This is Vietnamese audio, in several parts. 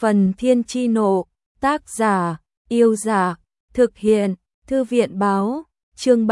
Phần Thiên Chi Nộ, tác giả, Yêu Giả, thực hiện, Thư viện Báo, chương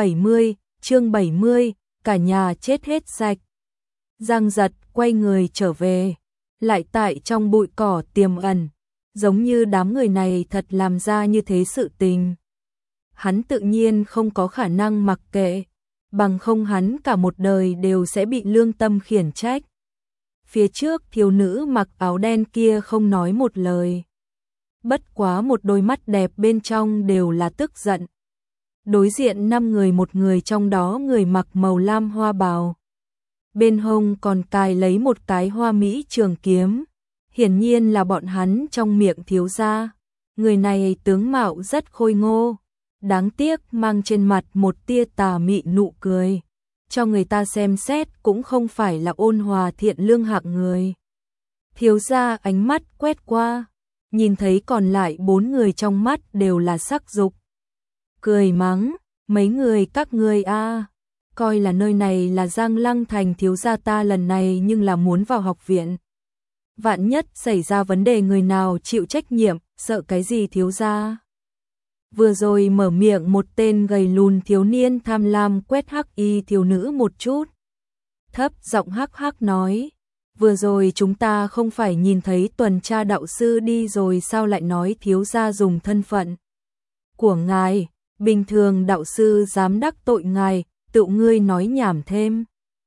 70, cả nhà chết hết sạch. Giang Giật quay người trở về, lại tại trong bụi cỏ tiềm ẩn, giống như đám người này thật làm ra như thế sự tình. Hắn tự nhiên không có khả năng mặc kệ, bằng không hắn cả một đời đều sẽ bị lương tâm khiển trách. Phía trước thiếu nữ mặc áo đen kia không nói một lời. Bất quá một đôi mắt đẹp bên trong đều là tức giận. Đối diện 5 người, một người trong đó người mặc màu lam hoa bào. Bên hông còn cài lấy một cái hoa mỹ trường kiếm. Hiển nhiên là bọn hắn trong miệng thiếu gia. Người này tướng mạo rất khôi ngô. Đáng tiếc mang trên mặt một tia tà mị nụ cười. Cho người ta xem xét cũng không phải là ôn hòa thiện lương hạng người. Thiếu gia ánh mắt quét qua, nhìn thấy còn lại 4 người trong mắt đều là sắc dục. Cười mắng, mấy người các ngươi a, coi là nơi này là Giang Lăng Thành, thiếu gia ta lần này nhưng là muốn vào học viện. Vạn nhất xảy ra vấn đề người nào chịu trách nhiệm, sợ cái gì thiếu gia? Vừa rồi mở miệng một tên gầy lùn thiếu niên tham lam quét hắc y thiếu nữ một chút. Thấp giọng hắc hắc nói, vừa rồi chúng ta không phải nhìn thấy tuần tra đạo sư đi rồi sao lại nói thiếu gia dùng thân phận của ngài, bình thường đạo sư dám đắc tội ngài, tự ngươi nói nhảm thêm.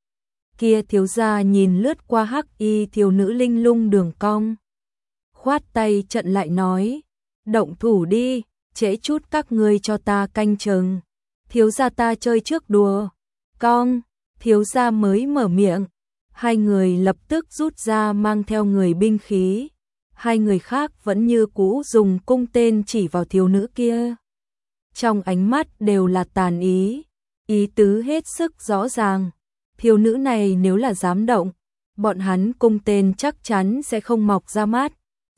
Kia thiếu gia nhìn lướt qua hắc y thiếu nữ linh lung đường cong, khoát tay trận lại nói, động thủ đi. Trễ chút các ngươi cho ta canh chừng. Thiếu gia ta chơi trước đùa. Cong, thiếu gia mới mở miệng. 2 người lập tức rút ra mang theo người binh khí. 2 người khác vẫn như cũ dùng cung tên chỉ vào thiếu nữ kia. Trong ánh mắt đều là tàn ý. Ý tứ hết sức rõ ràng. Thiếu nữ này nếu là dám động, bọn hắn cung tên chắc chắn sẽ không mọc ra mắt.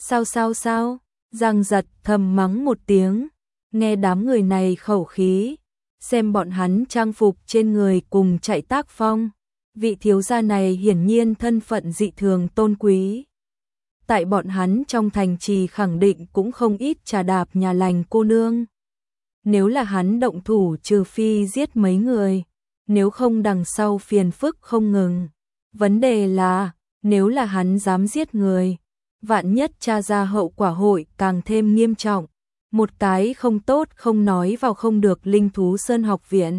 Sao? Giang Giật thầm mắng một tiếng, nghe đám người này khẩu khí, xem bọn hắn trang phục trên người cùng chạy tác phong, vị thiếu gia này hiển nhiên thân phận dị thường tôn quý. Tại bọn hắn trong thành trì khẳng định cũng không ít trà đạp nhà lành cô nương. Nếu là hắn động thủ trừ phi giết mấy người, nếu không đằng sau phiền phức không ngừng. Vấn đề là, nếu là hắn dám giết người, vạn nhất tra ra hậu quả hội càng thêm nghiêm trọng. Một cái không tốt không nói vào không được Linh Thú Sơn học viện.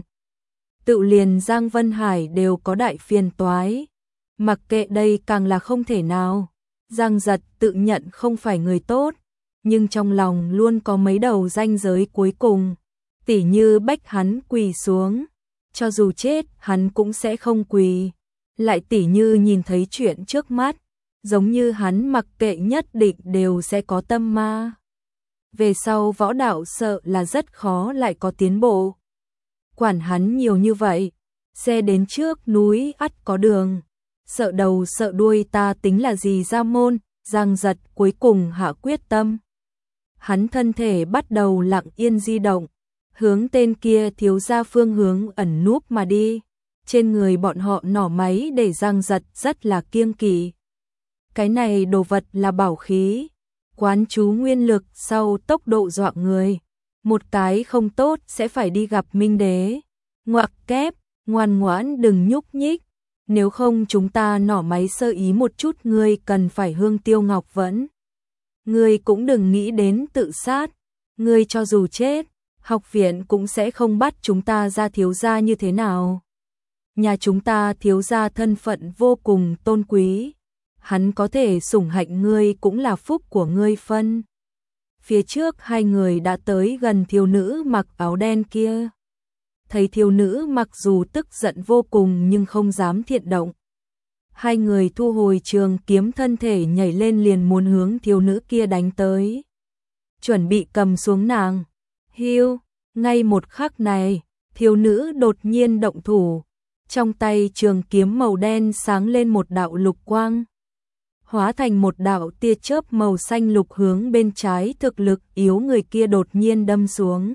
Tự liền Giang Vân Hải đều có đại phiền toái. Mặc kệ đây càng là không thể nào. Giang Giật tự nhận không phải người tốt, nhưng trong lòng luôn có mấy đầu ranh giới cuối cùng. Tỉ như bách hắn quỳ xuống, cho dù chết hắn cũng sẽ không quỳ. Lại tỉ như nhìn thấy chuyện trước mắt, giống như hắn mặc kệ nhất định đều sẽ có tâm ma. Về sau võ đạo sợ là rất khó lại có tiến bộ. Quản hắn nhiều như vậy, xe đến trước núi ắt có đường. Sợ đầu sợ đuôi ta tính là gì ra môn. Giang Giật cuối cùng hạ quyết tâm. Hắn thân thể bắt đầu lặng yên di động, hướng tên kia thiếu gia phương hướng ẩn núp mà đi. Trên người bọn họ nỏ máy để Giang Giật rất là kiêng kỵ. Cái này đồ vật là bảo khí, quán chú nguyên lực sau tốc độ dọa người. Một cái không tốt sẽ phải đi gặp Minh Đế. Ngoặc kép, ngoan ngoãn đừng nhúc nhích. Nếu không chúng ta nỏ máy sơ ý một chút ngươi cần phải hương tiêu ngọc vẫn. Ngươi cũng đừng nghĩ đến tự sát. Ngươi cho dù chết, học viện cũng sẽ không bắt chúng ta ra thiếu gia như thế nào. Nhà chúng ta thiếu gia thân phận vô cùng tôn quý. Hắn có thể sủng hạnh ngươi cũng là phúc của ngươi phân. Phía trước 2 người đã tới gần thiếu nữ mặc áo đen kia. Thấy thiếu nữ mặc dù tức giận vô cùng nhưng không dám thiện động. 2 người thu hồi trường kiếm, thân thể nhảy lên liền muốn hướng thiếu nữ kia đánh tới. Chuẩn bị cầm xuống nàng. Hiu, ngay một khắc này, thiếu nữ đột nhiên động thủ. Trong tay trường kiếm màu đen sáng lên một đạo lục quang, hóa thành một đạo tia chớp màu xanh lục hướng bên trái thực lực yếu người kia đột nhiên đâm xuống.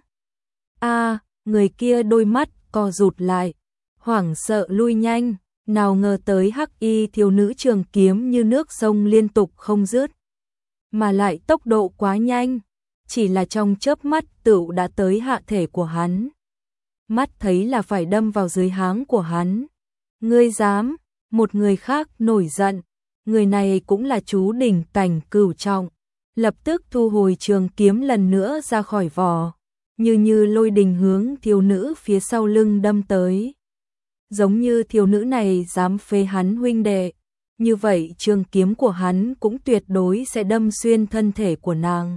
Người kia đôi mắt co rụt lại, hoảng sợ lui nhanh, nào ngờ tới hắc y thiếu nữ trường kiếm như nước sông liên tục không dứt. mà lại tốc độ quá nhanh, chỉ là trong chớp mắt tựu đã tới hạ thể của hắn. Mắt thấy là phải đâm vào dưới háng của hắn. Ngươi dám? Một người khác nổi giận, người này cũng là chú đỉnh cảnh cửu trọng, lập tức thu hồi trường kiếm lần nữa ra khỏi vỏ, như lôi đình hướng thiếu nữ phía sau lưng đâm tới. Giống như thiếu nữ này dám phế hắn huynh đệ, như vậy trường kiếm của hắn cũng tuyệt đối sẽ đâm xuyên thân thể của nàng.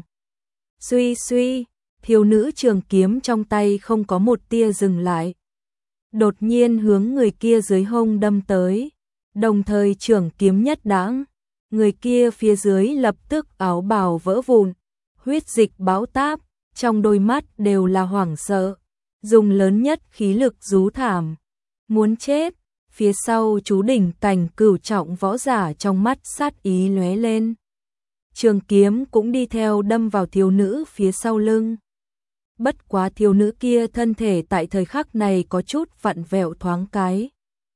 Suy suy, thiếu nữ trường kiếm trong tay không có một tia dừng lại. Đột nhiên hướng người kia dưới hông đâm tới, đồng thời trường kiếm nhất đãng, người kia phía dưới lập tức áo bào vỡ vụn, huyết dịch bão táp, trong đôi mắt đều là hoảng sợ, dùng lớn nhất khí lực rú thảm. Muốn chết, phía sau chú đỉnh cảnh cửu trọng võ giả trong mắt sát ý lóe lên. Trường kiếm cũng đi theo đâm vào thiếu nữ phía sau lưng. Bất quá thiếu nữ kia thân thể tại thời khắc này có chút vặn vẹo thoáng cái.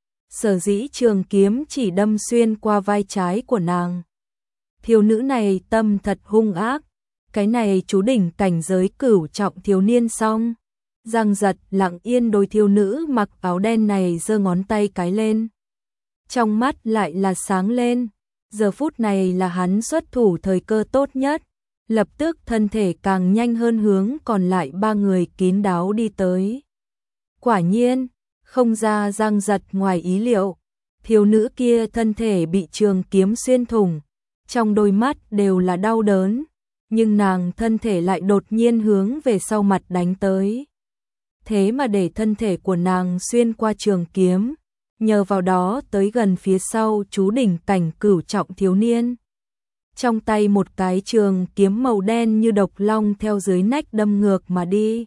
Sở dĩ trường kiếm chỉ đâm xuyên qua vai trái của nàng. Thiếu nữ này tâm thật hung ác, cái này chú đỉnh cảnh giới cửu trọng thiếu niên xong. Giang Giật lặng yên đối thiếu nữ mặc áo đen này giơ ngón tay cái lên. Trong mắt lại là sáng lên, giờ phút này là hắn xuất thủ thời cơ tốt nhất. Lập tức thân thể càng nhanh hơn hướng còn lại ba người kín đáo đi tới. Quả nhiên, không ra Giang Giật ngoài ý liệu, thiếu nữ kia thân thể bị trường kiếm xuyên thủng, trong đôi mắt đều là đau đớn, nhưng nàng thân thể lại đột nhiên hướng về sau mặt đánh tới. Thế mà để thân thể của nàng xuyên qua trường kiếm, nhờ vào đó tới gần phía sau chú đỉnh cảnh cửu trọng thiếu niên. Trong tay một cái trường kiếm màu đen như độc long theo dưới nách đâm ngược mà đi.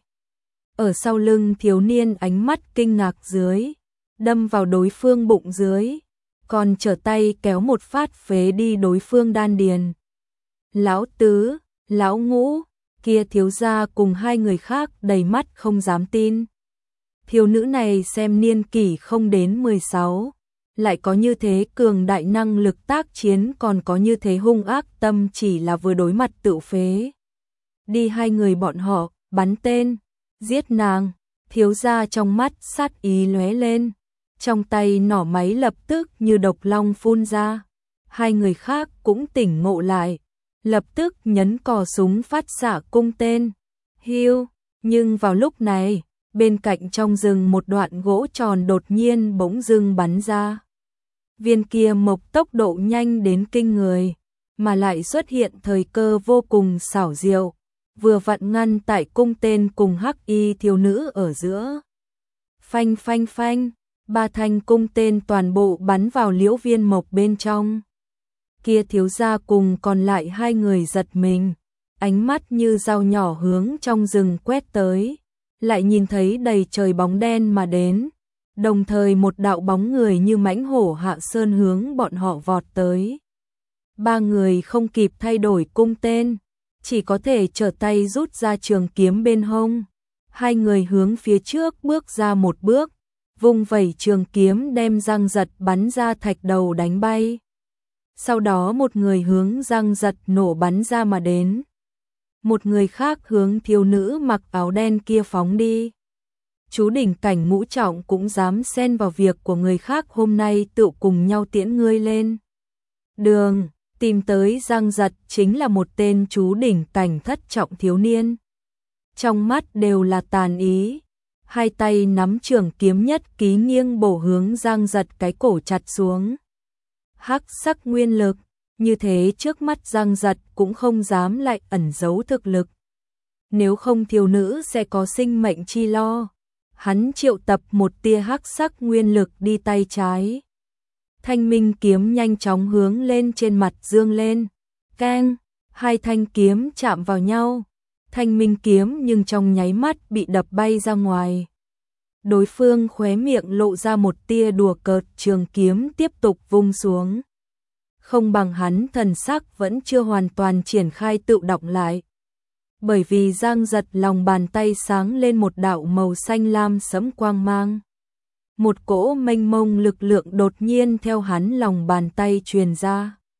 Ở sau lưng thiếu niên ánh mắt kinh ngạc dưới, đâm vào đối phương bụng dưới, còn trở tay kéo một phát phế đi đối phương đan điền. Lão tứ, lão ngũ, kia thiếu gia cùng hai người khác đầy mắt không dám tin. Thiếu nữ này xem niên kỷ không đến 16, lại có như thế cường đại năng lực tác chiến, còn có như thế hung ác tâm, chỉ là vừa đối mặt tự phế. Đi hai người bọn họ, bắn tên, giết nàng. Thiếu gia trong mắt sát ý lóe lên, trong tay nỏ máy lập tức như độc long phun ra. Hai người khác cũng tỉnh ngộ lại, lập tức nhấn cò súng phát xạ cung tên. Hiu, nhưng vào lúc này, bên cạnh trong rừng một đoạn gỗ tròn đột nhiên bỗng dưng bắn ra. Viên kia mộc tốc độ nhanh đến kinh người, mà lại xuất hiện thời cơ vô cùng xảo diệu, vừa vặn ngăn tại cung tên cùng hắc y thiếu nữ ở giữa. Phanh phanh phanh, ba thanh cung tên toàn bộ bắn vào liễu viên mộc bên trong. Kia thiếu gia cùng còn lại hai người giật mình, ánh mắt như dao nhỏ hướng trong rừng quét tới, lại nhìn thấy đầy trời bóng đen mà đến, đồng thời một đạo bóng người như mãnh hổ hạ sơn hướng bọn họ vọt tới. Ba người không kịp thay đổi cung tên, chỉ có thể trở tay rút ra trường kiếm bên hông. Hai người hướng phía trước bước ra một bước, vung vẩy trường kiếm đem Giang Giật bắn ra thạch đầu đánh bay. Sau đó một người hướng Giang Giật nổ bắn ra mà đến. Một người khác hướng thiếu nữ mặc áo đen kia phóng đi. Chú đỉnh cảnh ngũ trọng cũng dám xen vào việc của người khác, hôm nay tự cùng nhau tiễn ngươi lên đường. Tìm tới Giang Giật chính là một tên chú đỉnh cảnh thất trọng thiếu niên. Trong mắt đều là tàn ý, hai tay nắm trường kiếm nhất ký nghiêng bổ hướng Giang Giật cái cổ chặt xuống. Hắc sắc nguyên lực, như thế trước mắt Giang Giật cũng không dám lại ẩn giấu thực lực. Nếu không thiếu nữ sẽ có sinh mệnh chi lo. Hắn triệu tập một tia hắc sắc nguyên lực đi tay trái. Thanh minh kiếm nhanh chóng hướng lên trên mặt dương lên. Keng, hai thanh kiếm chạm vào nhau. Thanh minh kiếm nhưng trong nháy mắt bị đập bay ra ngoài. Đối phương khóe miệng lộ ra một tia đùa cợt, trường kiếm tiếp tục vung xuống. Không bằng hắn thần sắc vẫn chưa hoàn toàn triển khai tự động lại. Bởi vì Giang Giật lòng bàn tay sáng lên một đạo màu xanh lam sẫm quang mang. Một cỗ mênh mông lực lượng đột nhiên theo hắn lòng bàn tay truyền ra.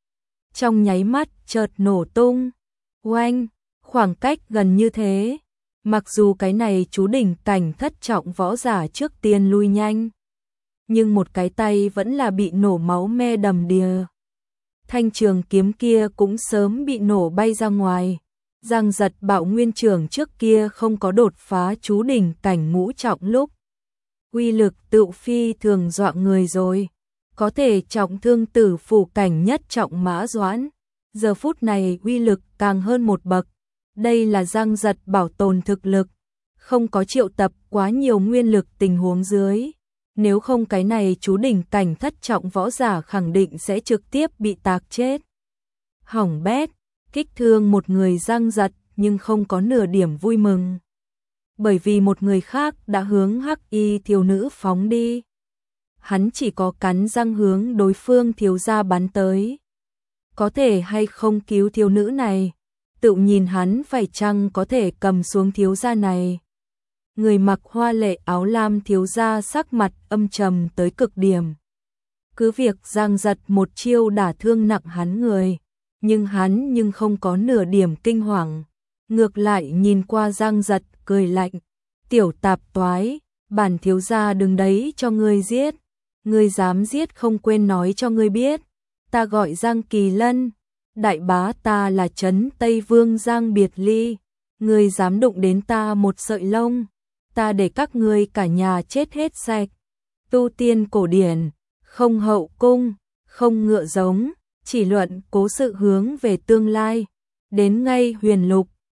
trong nháy mắt chợt nổ tung. Oanh, khoảng cách gần như thế. Mặc dù cái này chú đỉnh cảnh thất trọng võ giả trước tiên lui nhanh, nhưng một cái tay vẫn là bị nổ máu me đầm đìa. Thanh trường kiếm kia cũng sớm bị nổ bay ra ngoài. Giang Giật Bạo nguyên trưởng trước kia không có đột phá chú đỉnh cảnh ngũ trọng lúc, uy lực tựu phi thường dọa người rồi, có thể trọng thương tử phủ cảnh nhất trọng Mã Doãn. Giờ phút này uy lực càng hơn một bậc. Đây là Giang Giật bảo tồn thực lực, không có triệu tập quá nhiều nguyên lực tình huống dưới. Nếu không cái này chú đỉnh cảnh thất trọng võ giả khẳng định sẽ trực tiếp bị tạc chết. Hỏng bét, kích thương một người Giang Giật nhưng không có nửa điểm vui mừng. Bởi vì một người khác đã hướng hắc y thiếu nữ phóng đi. Hắn chỉ có cắn răng hướng đối phương thiếu gia bắn tới. Có thể hay không cứu thiếu nữ này, tự nhìn hắn phải chăng có thể cầm xuống thiếu gia này. Người mặc hoa lệ áo lam thiếu gia sắc mặt âm trầm tới cực điểm. Cứ việc Giang Giật một chiêu đả thương nặng hắn người, nhưng hắn không có nửa điểm kinh hoàng. Ngược lại nhìn qua Giang Giật cười lạnh. Tiểu tạp toái, bản thiếu gia đừng đấy cho ngươi giết. Ngươi dám giết không quên nói cho ngươi biết. Ta gọi Giang Kỳ Lân, đại bá ta là Trấn Tây Vương Giang Biệt Ly. Ngươi dám đụng đến ta một sợi lông, ta để các ngươi cả nhà chết hết sạch. Tu tiên cổ điển, không hậu cung, không ngựa giống, chỉ luận cố sự hướng về tương lai. Đến ngay huyền lục,